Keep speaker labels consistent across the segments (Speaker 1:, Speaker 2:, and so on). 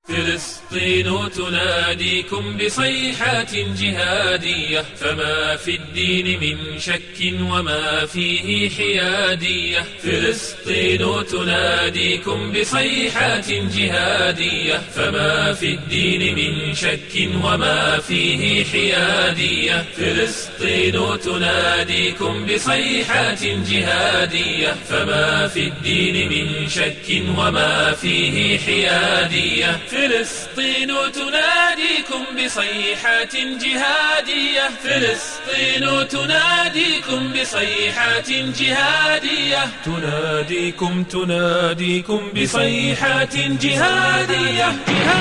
Speaker 1: فلسطين تناديكم بصيحات جهادية، فما في الدين من شك وما فيه حيادية. فلسطين تناديكم بصيحات جهادية، فما في الدين من شك وما فيه حيادية. فلسطين تناديكم بصيحات جهادية، فما في الدين من شك وما فيه حيادية. فلسطين تناديكم بصيحات جهادية، فلسطين تناديكم بصيحات جهادية، تناديكم بصيحات جهادية.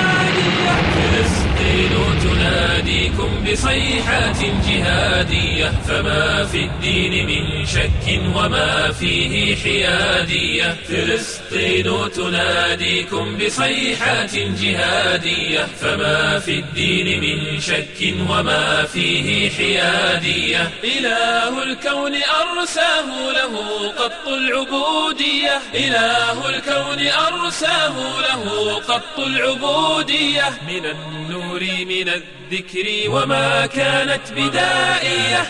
Speaker 1: فلسطين تناديكم بصيحات جهادية، فما في الدين من شك وما فيه حيادية. فلسطين تناديكم بصيحات جهادية، فما في الدين من شك وما فيه حيادية. إله الكون أرساه له قط العبودية، إله الكون أرساه له قط العبودية. من النور من الذكر وما كانت بدائية.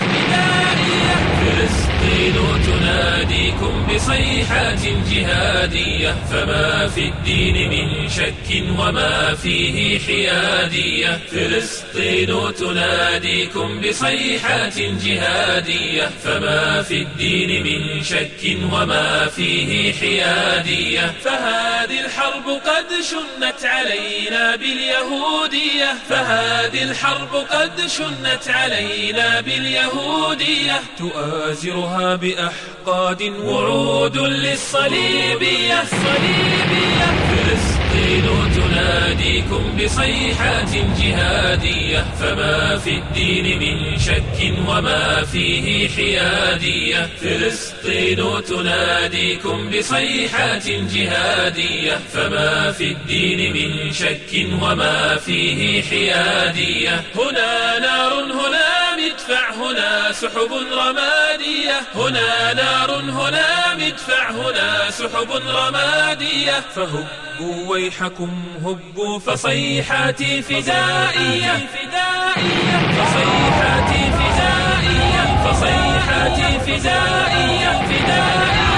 Speaker 1: فلسطين تناديكم بصيحات جهادية، فما في الدين من شك وما فيه حيادية. فلسطين تناديكم بصيحات جهادية، فما في الدين من شك وما فيه حيادية. فهذه الحرب قد شنت علينا باليهودية، فهذه الحرب قد شنت علينا باليهودية. تؤازرها بأحقاد وعود للصليبية. فلسطين تناديكم بصيحات جهادية، فما في الدين من شك وما فيه حيادية. فلسطين تناديكم بصيحات جهادية، فما في الدين من شك وما فيه حيادية. هنا نار، هنا مدفع، هنا سحب رمادية، هنا نار، هنا مدفع، هنا سحب رمادية. فهبوا ويحكم هبوا، فصيحاتي فدائية، فصيحاتي فدائية، فصيحاتي فدائية.